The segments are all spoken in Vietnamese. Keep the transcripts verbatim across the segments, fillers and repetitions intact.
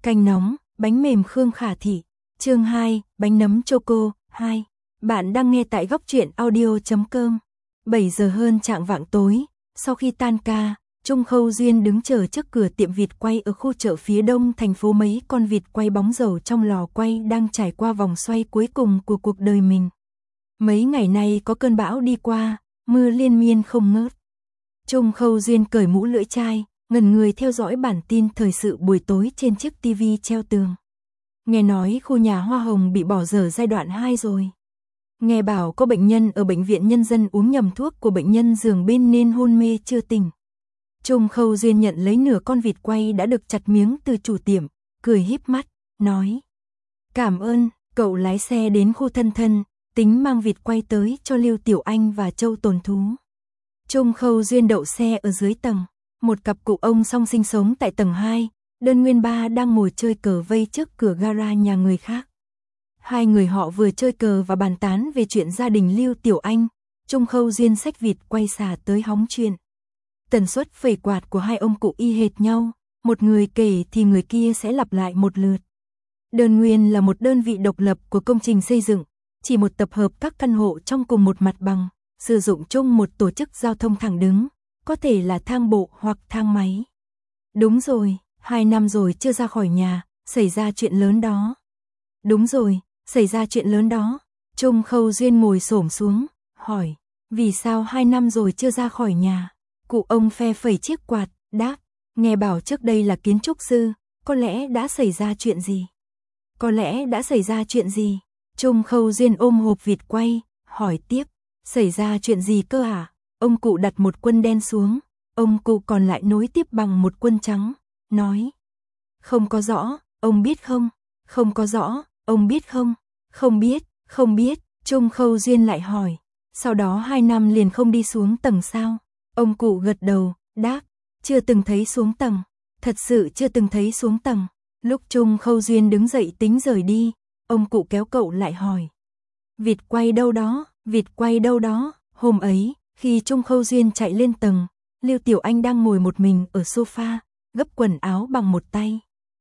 Canh nóng, bánh mềm Khương Khả Thị. Chương hai, bánh nấm choco. hai. Bạn đang nghe tại góc truyện audio chấm com. bảy giờ hơn chạng vạng tối, sau khi tan ca, Trung Khâu Duyên đứng chờ trước cửa tiệm vịt quay ở khu chợ phía đông thành phố. Mấy con vịt quay bóng dầu trong lò quay đang trải qua vòng xoay cuối cùng của cuộc đời mình. Mấy ngày nay có cơn bão đi qua, mưa liên miên không ngớt. Trung Khâu Duyên cởi mũ lưỡi chai, ngẩn người theo dõi bản tin thời sự buổi tối trên chiếc tivi treo tường. Nghe nói khu nhà hoa hồng bị bỏ dở giai đoạn hai rồi. Nghe bảo có bệnh nhân ở bệnh viện nhân dân uống nhầm thuốc của bệnh nhân giường bên nên hôn mê chưa tỉnh. Trung Khâu Duyên nhận lấy nửa con vịt quay đã được chặt miếng từ chủ tiệm, cười híp mắt, nói: "Cảm ơn." Cậu lái xe đến khu Thân Thân, tính mang vịt quay tới cho Lưu Tiểu Anh và Châu Tồn Thú. Trung Khâu Duyên đậu xe ở dưới tầng, một cặp cụ ông song sinh sống tại tầng hai, Đơn Nguyên Ba đang ngồi chơi cờ vây trước cửa gara nhà người khác. Hai người họ vừa chơi cờ và bàn tán về chuyện gia đình Lưu Tiểu Anh. Trung Khâu Duyên xách vịt quay xả tới hóng chuyện. Tần suất phẩy quạt của hai ông cụ y hệt nhau, một người kể thì người kia sẽ lặp lại một lượt. Đơn Nguyên là một đơn vị độc lập của công trình xây dựng, chỉ một tập hợp các căn hộ trong cùng một mặt bằng, sử dụng chung một tổ chức giao thông thẳng đứng, có thể là thang bộ hoặc thang máy. Đúng rồi, hai năm rồi chưa ra khỏi nhà, xảy ra chuyện lớn đó. Đúng rồi, xảy ra chuyện lớn đó. Trung Khâu Duyên ngồi xổm xuống, hỏi: "Vì sao hai năm rồi chưa ra khỏi nhà?" Cụ ông phe phẩy chiếc quạt, đáp: "Nghe bảo trước đây là kiến trúc sư, có lẽ đã xảy ra chuyện gì?" "Có lẽ đã xảy ra chuyện gì?" Trung Khâu Duyên ôm hộp vịt quay, hỏi tiếp: "Xảy ra chuyện gì cơ à?" Ông cụ đặt một quân đen xuống, ông cụ còn lại nối tiếp bằng một quân trắng, nói: "Không có rõ, ông biết không?" "Không có rõ, ông biết không?" "Không biết, không biết." Trung Khâu Duyên lại hỏi: "Sau đó hai năm liền không đi xuống tầng sao?" Ông cụ gật đầu, đáp: "Chưa từng thấy xuống tầng, thật sự chưa từng thấy xuống tầng." Lúc Trung Khâu Duyên đứng dậy tính rời đi, ông cụ kéo cậu lại hỏi: "Vịt quay đâu đó, vịt quay đâu đó?" Hôm ấy, khi Trung Khâu Duyên chạy lên tầng, Lưu Tiểu Anh đang ngồi một mình ở sofa, gấp quần áo bằng một tay.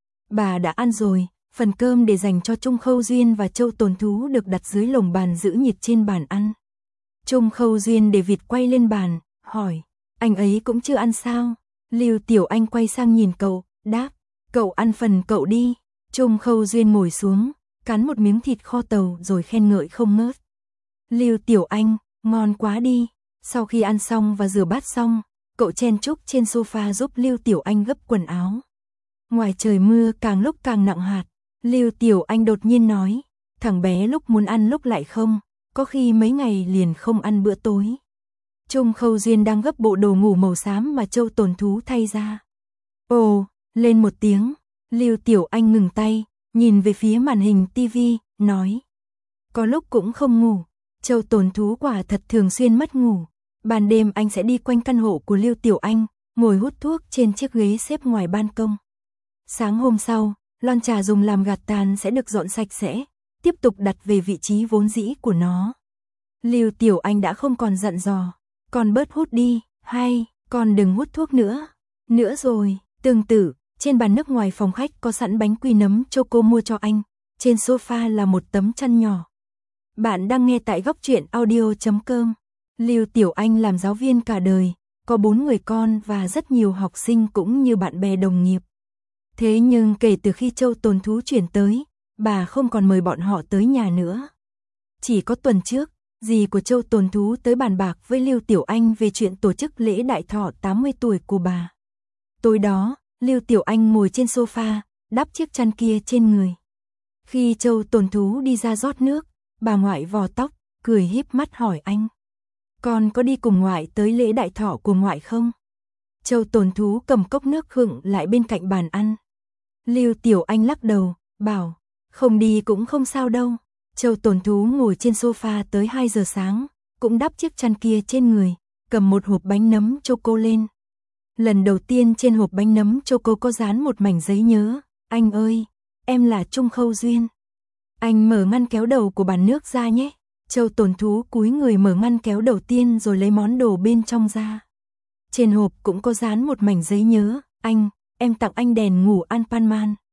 Bà đã ăn rồi, phần cơm để dành cho Trung Khâu Duyên và Châu Tồn Thú được đặt dưới lồng bàn giữ nhiệt trên bàn ăn. Trung Khâu Duyên để vịt quay lên bàn, hỏi: "Anh ấy cũng chưa ăn sao?" Lưu Tiểu Anh quay sang nhìn cậu, đáp: "Cậu ăn phần cậu đi." Trung Khâu Duyên ngồi xuống, cắn một miếng thịt kho tàu rồi khen ngợi không ngớt. "Lưu Tiểu Anh, ngon quá đi." Sau khi ăn xong và rửa bát xong, cậu chen chúc trên sofa giúp Lưu Tiểu Anh gấp quần áo. Ngoài trời mưa càng lúc càng nặng hạt, Lưu Tiểu Anh đột nhiên nói: "Thằng bé lúc muốn ăn lúc lại không, có khi mấy ngày liền không ăn bữa tối." Trung Khâu Duyên đang gấp bộ đồ ngủ màu xám mà Châu Tồn Thú thay ra. Ồ, lên một tiếng, Lưu Tiểu Anh ngừng tay, nhìn về phía màn hình tivi, nói: "Có lúc cũng không ngủ." Châu Tồn Thú quả thật thường xuyên mất ngủ. Ban đêm anh sẽ đi quanh căn hộ của Lưu Tiểu Anh, ngồi hút thuốc trên chiếc ghế xếp ngoài ban công. Sáng hôm sau, lon trà dùng làm gạt tàn sẽ được dọn sạch sẽ, tiếp tục đặt về vị trí vốn dĩ của nó. Lưu Tiểu Anh đã không còn dặn dò: "Con bớt hút đi", hay "Con đừng hút thuốc nữa." Nữa rồi, tương tự, trên bàn nước ngoài phòng khách có sẵn bánh quy nấm choco mua cho anh, trên sofa là một tấm chăn nhỏ. Bạn đang nghe tại góc truyện audio chấm com. Lưu Tiểu Anh làm giáo viên cả đời, có bốn người con và rất nhiều học sinh cũng như bạn bè đồng nghiệp. Thế nhưng kể từ khi Châu Tồn Thú chuyển tới, bà không còn mời bọn họ tới nhà nữa. Chỉ có tuần trước, dì của Châu Tồn Thú tới bàn bạc với Lưu Tiểu Anh về chuyện tổ chức lễ đại thọ tám mươi tuổi của bà. Tối đó, Lưu Tiểu Anh ngồi trên sofa, đắp chiếc chăn kia trên người. Khi Châu Tồn Thú đi ra rót nước, bà ngoại vò tóc, cười híp mắt hỏi anh: "Con có đi cùng ngoại tới lễ đại thọ của ngoại không?" Châu Tồn Thú cầm cốc nước khựng lại bên cạnh bàn ăn. Lưu Tiểu Anh lắc đầu, bảo: "Không đi cũng không sao đâu." Châu Tồn Thú ngồi trên sofa tới hai giờ sáng, cũng đắp chiếc chăn kia trên người, cầm một hộp bánh nấm choco lên. Lần đầu tiên trên hộp bánh nấm choco có dán một mảnh giấy nhớ: "Anh ơi, em là Trung Khâu Duyên. Anh mở ngăn kéo đầu của bàn nước ra nhé." Châu Tồn Thú cúi người mở ngăn kéo đầu tiên rồi lấy món đồ bên trong ra. Trên hộp cũng có dán một mảnh giấy nhớ: "Anh, em tặng anh đèn ngủ Anpanman."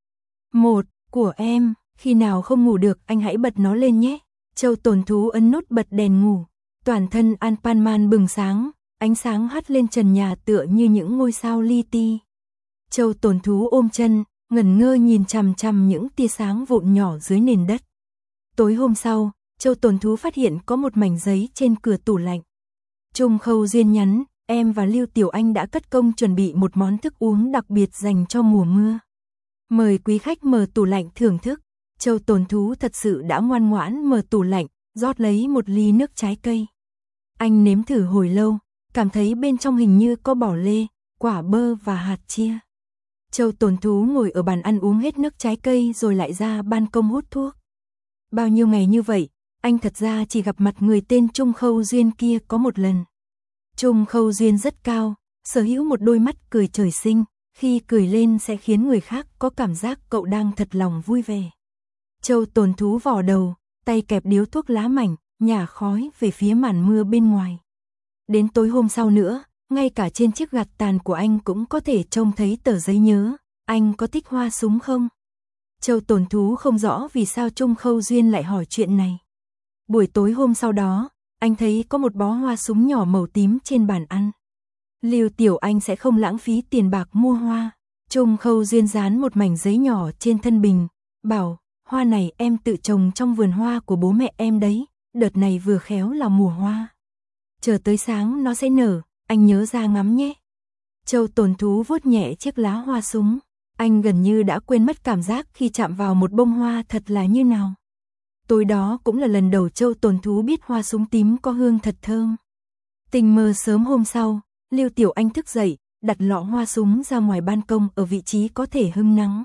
một. Của em, khi nào không ngủ được anh hãy bật nó lên nhé. Châu Tồn Thú ấn nút bật đèn ngủ. Toàn thân Anpanman bừng sáng, ánh sáng hắt lên trần nhà tựa như những ngôi sao li ti. Châu Tồn Thú ôm chân, ngẩn ngơ nhìn chằm chằm những tia sáng vụn nhỏ dưới nền đất. Tối hôm sau, Châu Tồn Thú phát hiện có một mảnh giấy trên cửa tủ lạnh. Trung Khâu Duyên nhắn, em và Lưu Tiểu Anh đã cất công chuẩn bị một món thức uống đặc biệt dành cho mùa mưa. Mời quý khách mở tủ lạnh thưởng thức. Châu Tồn Thú thật sự đã ngoan ngoãn mở tủ lạnh, rót lấy một ly nước trái cây. Anh nếm thử hồi lâu, cảm thấy bên trong hình như có bỏ lê, quả bơ và hạt chia. Châu Tồn Thú ngồi ở bàn ăn uống hết nước trái cây rồi lại ra ban công hút thuốc. Bao nhiêu ngày như vậy, anh thật ra chỉ gặp mặt người tên Trung Khâu Duyên kia có một lần. Trung Khâu Duyên rất cao, sở hữu một đôi mắt cười trời sinh, khi cười lên sẽ khiến người khác có cảm giác cậu đang thật lòng vui vẻ. Châu Tồn Thú vò đầu, tay kẹp điếu thuốc lá mảnh, nhả khói về phía màn mưa bên ngoài. Đến tối hôm sau nữa, ngay cả trên chiếc gạt tàn của anh cũng có thể trông thấy tờ giấy nhớ, anh có thích hoa súng không? Châu Tồn Thú không rõ vì sao Trung Khâu Duyên lại hỏi chuyện này. Buổi tối hôm sau đó, anh thấy có một bó hoa súng nhỏ màu tím trên bàn ăn. Lưu Tiểu Anh sẽ không lãng phí tiền bạc mua hoa. Trung Khâu Duyên dán một mảnh giấy nhỏ trên thân bình, bảo, hoa này em tự trồng trong vườn hoa của bố mẹ em đấy, đợt này vừa khéo là mùa hoa. Chờ tới sáng nó sẽ nở, anh nhớ ra ngắm nhé. Châu Tồn Thú vuốt nhẹ chiếc lá hoa súng, anh gần như đã quên mất cảm giác khi chạm vào một bông hoa thật là như nào. Tối đó cũng là lần đầu Châu Tồn Thú biết hoa súng tím có hương thật thơm. Tình mơ sớm hôm sau, Lưu Tiểu Anh thức dậy, đặt lọ hoa súng ra ngoài ban công ở vị trí có thể hứng nắng.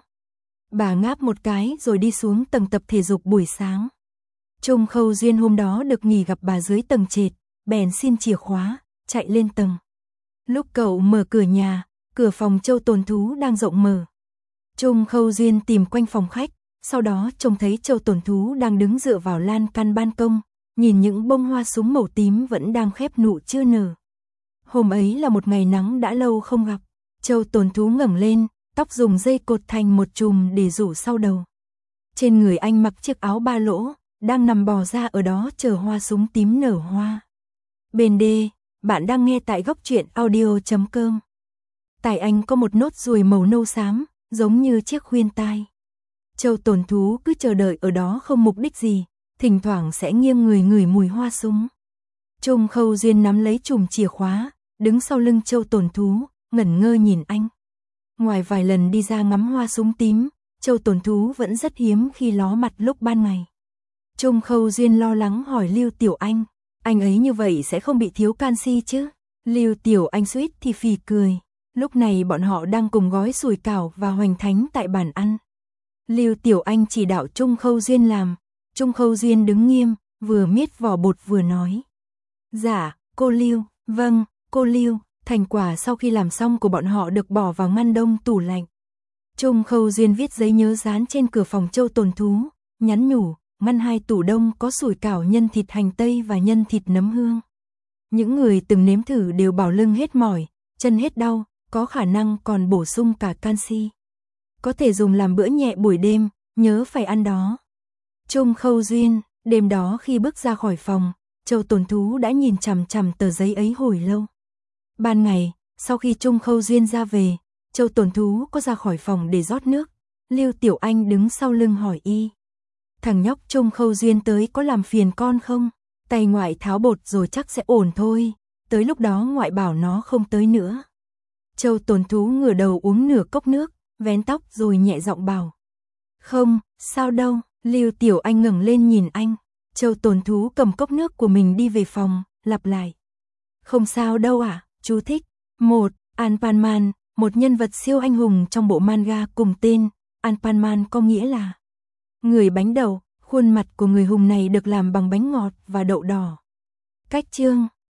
Bà ngáp một cái rồi đi xuống tầng tập thể dục buổi sáng. Trung Khâu Duyên hôm đó được nghỉ gặp bà dưới tầng trệt, bèn xin chìa khóa, chạy lên tầng. Lúc cậu mở cửa nhà, cửa phòng Châu Tồn Thú đang rộng mở. Trung Khâu Duyên tìm quanh phòng khách, sau đó trông thấy Châu Tồn Thú đang đứng dựa vào lan can ban công, nhìn những bông hoa súng màu tím vẫn đang khép nụ chưa nở. Hôm ấy là một ngày nắng đã lâu không gặp. Châu Tồn Thú ngẩng lên, tóc dùng dây cột thành một chùm để rủ sau đầu. Trên người anh mặc chiếc áo ba lỗ, đang nằm bò ra ở đó chờ hoa súng tím nở hoa. Bên đê, bạn đang nghe tại góc truyện audio chấm com. Tại anh có một nốt ruồi màu nâu xám, giống như chiếc khuyên tai. Châu Tồn Thú cứ chờ đợi ở đó không mục đích gì, thỉnh thoảng sẽ nghiêng người ngửi mùi hoa súng. Trung Khâu Duyên nắm lấy chùm chìa khóa, đứng sau lưng Châu Tồn Thú, ngẩn ngơ nhìn anh. Ngoài vài lần đi ra ngắm hoa súng tím, Châu Tồn Thú vẫn rất hiếm khi ló mặt lúc ban ngày. Trung Khâu Duyên lo lắng hỏi Lưu Tiểu Anh, anh ấy như vậy sẽ không bị thiếu canxi chứ? Lưu Tiểu Anh suýt thì phì cười. Lúc này bọn họ đang cùng gói sủi cảo và hoành thánh tại bàn ăn. Lưu Tiểu Anh chỉ đạo Trung Khâu Duyên làm. Trung Khâu Duyên đứng nghiêm, vừa miết vỏ bột vừa nói. Dạ, cô Lưu, vâng, cô Lưu. Thành quả sau khi làm xong của bọn họ được bỏ vào ngăn đông tủ lạnh. Trung Khâu Duyên viết giấy nhớ dán trên cửa phòng Châu Tồn Thú, nhắn nhủ, ngăn hai tủ đông có sủi cảo nhân thịt hành tây và nhân thịt nấm hương. Những người từng nếm thử đều bảo lưng hết mỏi, chân hết đau, có khả năng còn bổ sung cả canxi. Có thể dùng làm bữa nhẹ buổi đêm, nhớ phải ăn đó. Trung Khâu Duyên, đêm đó khi bước ra khỏi phòng, Châu Tồn Thú đã nhìn chằm chằm tờ giấy ấy hồi lâu. Ban ngày, sau khi Trung Khâu Duyên ra về, Châu Tồn Thú có ra khỏi phòng để rót nước. Lưu Tiểu Anh đứng sau lưng hỏi y. Thằng nhóc Trung Khâu Duyên tới có làm phiền con không? Tay ngoại tháo bột rồi chắc sẽ ổn thôi. Tới lúc đó ngoại bảo nó không tới nữa. Châu Tồn Thú ngửa đầu uống nửa cốc nước, vén tóc rồi nhẹ giọng bảo. Không, sao đâu. Lưu Tiểu Anh ngẩng lên nhìn anh. Châu Tồn Thú cầm cốc nước của mình đi về phòng, lặp lại. Không sao đâu ạ. À? Chú thích. một. Anpanman, một nhân vật siêu anh hùng trong bộ manga cùng tên. Anpanman có nghĩa là người bánh đậu, khuôn mặt của người hùng này được làm bằng bánh ngọt và đậu đỏ. Cách chương